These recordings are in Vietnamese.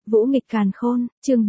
Vũ nghịch càn khôn, chương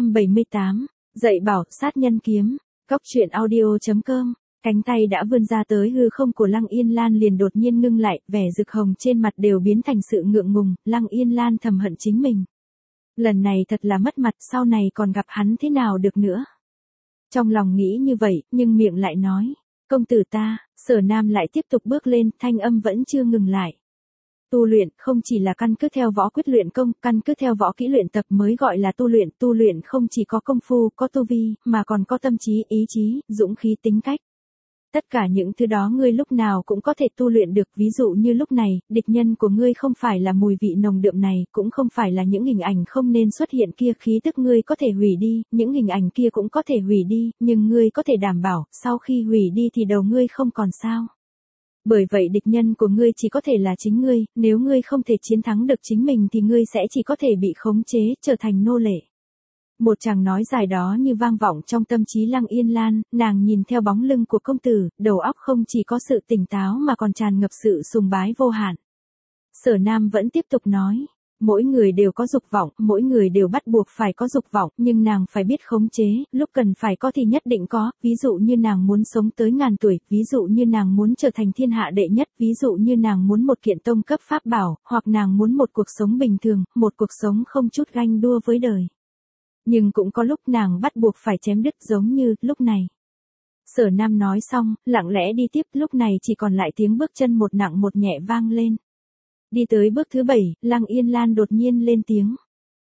478, dạy bảo, sát nhân kiếm, Cóc truyện audio.com. Cánh tay đã vươn ra tới hư không của Lăng Yên Lan liền đột nhiên ngưng lại, vẻ rực hồng trên mặt đều biến thành sự ngượng ngùng, Lăng Yên Lan thầm hận chính mình. Lần này thật là mất mặt, sau này còn gặp hắn thế nào được nữa. Trong lòng nghĩ như vậy, nhưng miệng lại nói, công tử ta, Sở Nam lại tiếp tục bước lên, thanh âm vẫn chưa ngừng lại. Tu luyện không chỉ là căn cứ theo võ quyết luyện công, căn cứ theo võ kỹ luyện tập mới gọi là tu luyện không chỉ có công phu, có tu vi, mà còn có tâm trí, ý chí, dũng khí, tính cách. Tất cả những thứ đó ngươi lúc nào cũng có thể tu luyện được, ví dụ như lúc này, địch nhân của ngươi không phải là mùi vị nồng đượm này, cũng không phải là những hình ảnh không nên xuất hiện kia, khí tức ngươi có thể hủy đi, những hình ảnh kia cũng có thể hủy đi, nhưng ngươi có thể đảm bảo, sau khi hủy đi thì đầu ngươi không còn sao. Bởi vậy địch nhân của ngươi chỉ có thể là chính ngươi, nếu ngươi không thể chiến thắng được chính mình thì ngươi sẽ chỉ có thể bị khống chế, trở thành nô lệ. Một chàng nói dài đó như vang vọng trong tâm trí Lăng Yên Lan, nàng nhìn theo bóng lưng của công tử, đầu óc không chỉ có sự tỉnh táo mà còn tràn ngập sự sùng bái vô hạn. Sở Nam vẫn tiếp tục nói, mỗi người đều có dục vọng, mỗi người đều bắt buộc phải có dục vọng, nhưng nàng phải biết khống chế, lúc cần phải có thì nhất định có, ví dụ như nàng muốn sống tới ngàn tuổi, ví dụ như nàng muốn trở thành thiên hạ đệ nhất, ví dụ như nàng muốn một kiện tông cấp pháp bảo, hoặc nàng muốn một cuộc sống bình thường, một cuộc sống không chút ganh đua với đời. Nhưng cũng có lúc nàng bắt buộc phải chém đứt, giống như lúc này. Sở Nam nói xong, lặng lẽ đi tiếp, lúc này chỉ còn lại tiếng bước chân một nặng một nhẹ vang lên. Đi tới bước thứ 7, Lăng Yên Lan đột nhiên lên tiếng.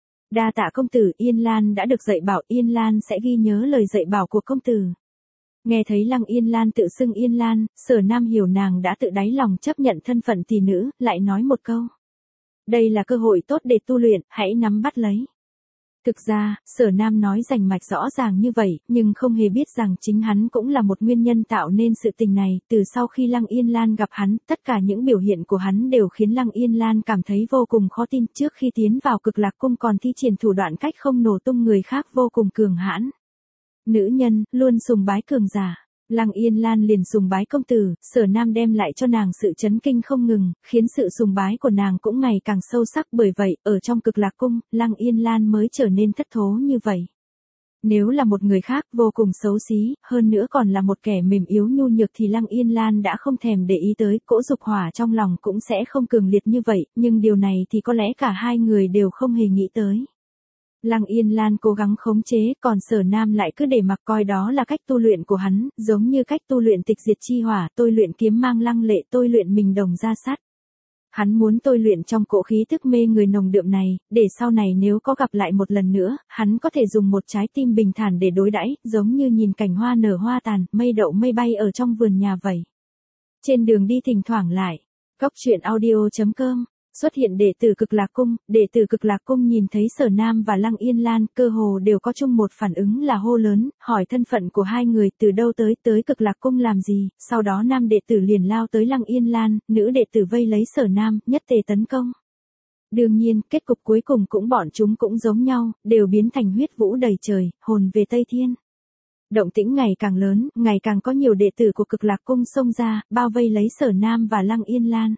Đa tạ công tử, Yên Lan đã được dạy bảo, Yên Lan sẽ ghi nhớ lời dạy bảo của công tử. Nghe thấy Lăng Yên Lan tự xưng Yên Lan, Sở Nam hiểu nàng đã tự đáy lòng chấp nhận thân phận tỷ nữ, lại nói một câu. Đây là cơ hội tốt để tu luyện, hãy nắm bắt lấy. Thực ra, Sở Nam nói rành mạch rõ ràng như vậy, nhưng không hề biết rằng chính hắn cũng là một nguyên nhân tạo nên sự tình này. Từ sau khi Lăng Yên Lan gặp hắn, tất cả những biểu hiện của hắn đều khiến Lăng Yên Lan cảm thấy vô cùng khó tin. Trước khi tiến vào Cực Lạc Cung còn thi triển thủ đoạn cách không nổ tung người khác vô cùng cường hãn. Nữ nhân, luôn sùng bái cường giả. Lăng Yên Lan liền sùng bái công tử, Sở Nam đem lại cho nàng sự chấn kinh không ngừng, khiến sự sùng bái của nàng cũng ngày càng sâu sắc, bởi vậy, ở trong Cực Lạc Cung, Lăng Yên Lan mới trở nên thất thố như vậy. Nếu là một người khác vô cùng xấu xí, hơn nữa còn là một kẻ mềm yếu nhu nhược thì Lăng Yên Lan đã không thèm để ý tới, cỗ dục hỏa trong lòng cũng sẽ không cường liệt như vậy, nhưng điều này thì có lẽ cả hai người đều không hề nghĩ tới. Lăng Yên Lan cố gắng khống chế, còn Sở Nam lại cứ để mặc coi đó là cách tu luyện của hắn, giống như cách tu luyện tịch diệt chi hỏa, tôi luyện kiếm mang lăng lệ, tôi luyện mình đồng ra sắt. Hắn muốn tôi luyện trong cỗ khí thức mê người nồng đượm này, để sau này nếu có gặp lại một lần nữa, hắn có thể dùng một trái tim bình thản để đối đãi, giống như nhìn cảnh hoa nở hoa tàn, mây đậu mây bay ở trong vườn nhà vậy. Trên đường đi thỉnh thoảng lại, Cóc truyện audio.com. Xuất hiện đệ tử Cực Lạc Cung, đệ tử Cực Lạc Cung nhìn thấy Sở Nam và Lăng Yên Lan, cơ hồ đều có chung một phản ứng là hô lớn, hỏi thân phận của hai người, từ đâu tới Cực Lạc Cung làm gì, sau đó nam đệ tử liền lao tới Lăng Yên Lan, nữ đệ tử vây lấy Sở Nam, nhất tề tấn công. Đương nhiên, kết cục cuối cùng cũng bọn chúng cũng giống nhau, đều biến thành huyết vũ đầy trời, hồn về Tây Thiên. Động tĩnh ngày càng lớn, ngày càng có nhiều đệ tử của Cực Lạc Cung xông ra, bao vây lấy Sở Nam và Lăng Yên Lan.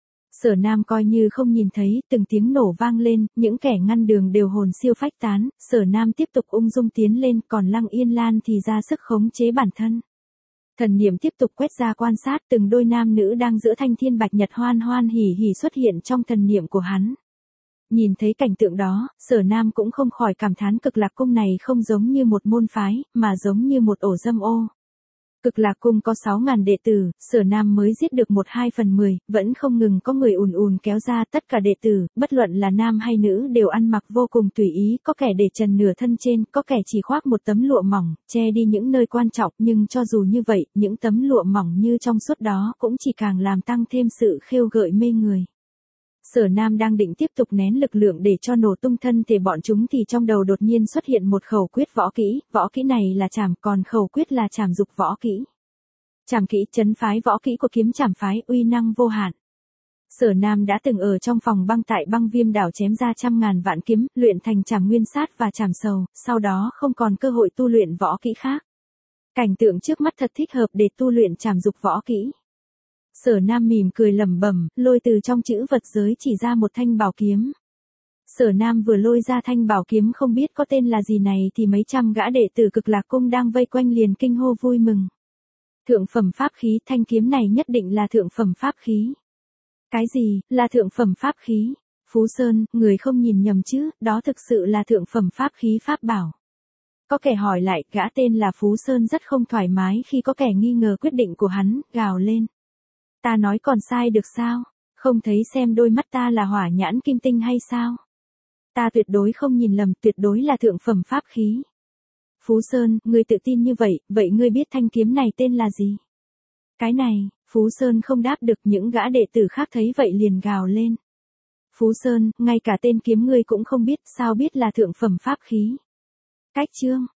Sở Nam coi như không nhìn thấy, từng tiếng nổ vang lên, những kẻ ngăn đường đều hồn siêu phách tán, Sở Nam tiếp tục ung dung tiến lên, còn Lăng Yên Lan thì ra sức khống chế bản thân. Thần niệm tiếp tục quét ra quan sát, từng đôi nam nữ đang giữa thanh thiên bạch nhật hoan hoan hỉ hỉ xuất hiện trong thần niệm của hắn. Nhìn thấy cảnh tượng đó, Sở Nam cũng không khỏi cảm thán Cực Lạc Cung này không giống như một môn phái, mà giống như một ổ dâm ô. Cực Lạc Cung có 6.000 đệ tử, Sở Nam mới giết được 1/2/10, vẫn không ngừng có người ùn kéo ra, tất cả đệ tử, bất luận là nam hay nữ đều ăn mặc vô cùng tùy ý, có kẻ để trần nửa thân trên, có kẻ chỉ khoác một tấm lụa mỏng, che đi những nơi quan trọng, nhưng cho dù như vậy, những tấm lụa mỏng như trong suốt đó cũng chỉ càng làm tăng thêm sự khêu gợi mê người. Sở Nam đang định tiếp tục nén lực lượng để cho nổ tung thân thể bọn chúng thì trong đầu đột nhiên xuất hiện một khẩu quyết võ kỹ này là trảm, còn khẩu quyết là trảm dục võ kỹ. Trảm kỹ trấn phái võ kỹ của kiếm trảm phái, uy năng vô hạn. Sở Nam đã từng ở trong phòng băng tại Băng Viêm đảo chém ra trăm ngàn vạn kiếm, luyện thành trảm nguyên sát và trảm sầu, sau đó không còn cơ hội tu luyện võ kỹ khác. Cảnh tượng trước mắt thật thích hợp để tu luyện trảm dục võ kỹ. Sở Nam mỉm cười lẩm bẩm, lôi từ trong chữ vật giới chỉ ra một thanh bảo kiếm. Sở Nam vừa lôi ra thanh bảo kiếm không biết có tên là gì này thì mấy trăm gã đệ tử Cực Lạc Cung đang vây quanh liền kinh hô vui mừng. Thượng phẩm pháp khí, thanh kiếm này nhất định là thượng phẩm pháp khí. Cái gì, là thượng phẩm pháp khí? Phú Sơn, người không nhìn nhầm chứ, đó thực sự là thượng phẩm pháp khí pháp bảo. Có kẻ hỏi lại, gã tên là Phú Sơn rất không thoải mái khi có kẻ nghi ngờ quyết định của hắn, gào lên. Ta nói còn sai được sao? Không thấy xem đôi mắt ta là hỏa nhãn kim tinh hay sao? Ta tuyệt đối không nhìn lầm, tuyệt đối là thượng phẩm pháp khí. Phú Sơn, ngươi tự tin như vậy, vậy ngươi biết thanh kiếm này tên là gì? Cái này, Phú Sơn không đáp được, những gã đệ tử khác thấy vậy liền gào lên. Phú Sơn, ngay cả tên kiếm ngươi cũng không biết, sao biết là thượng phẩm pháp khí? Cách chương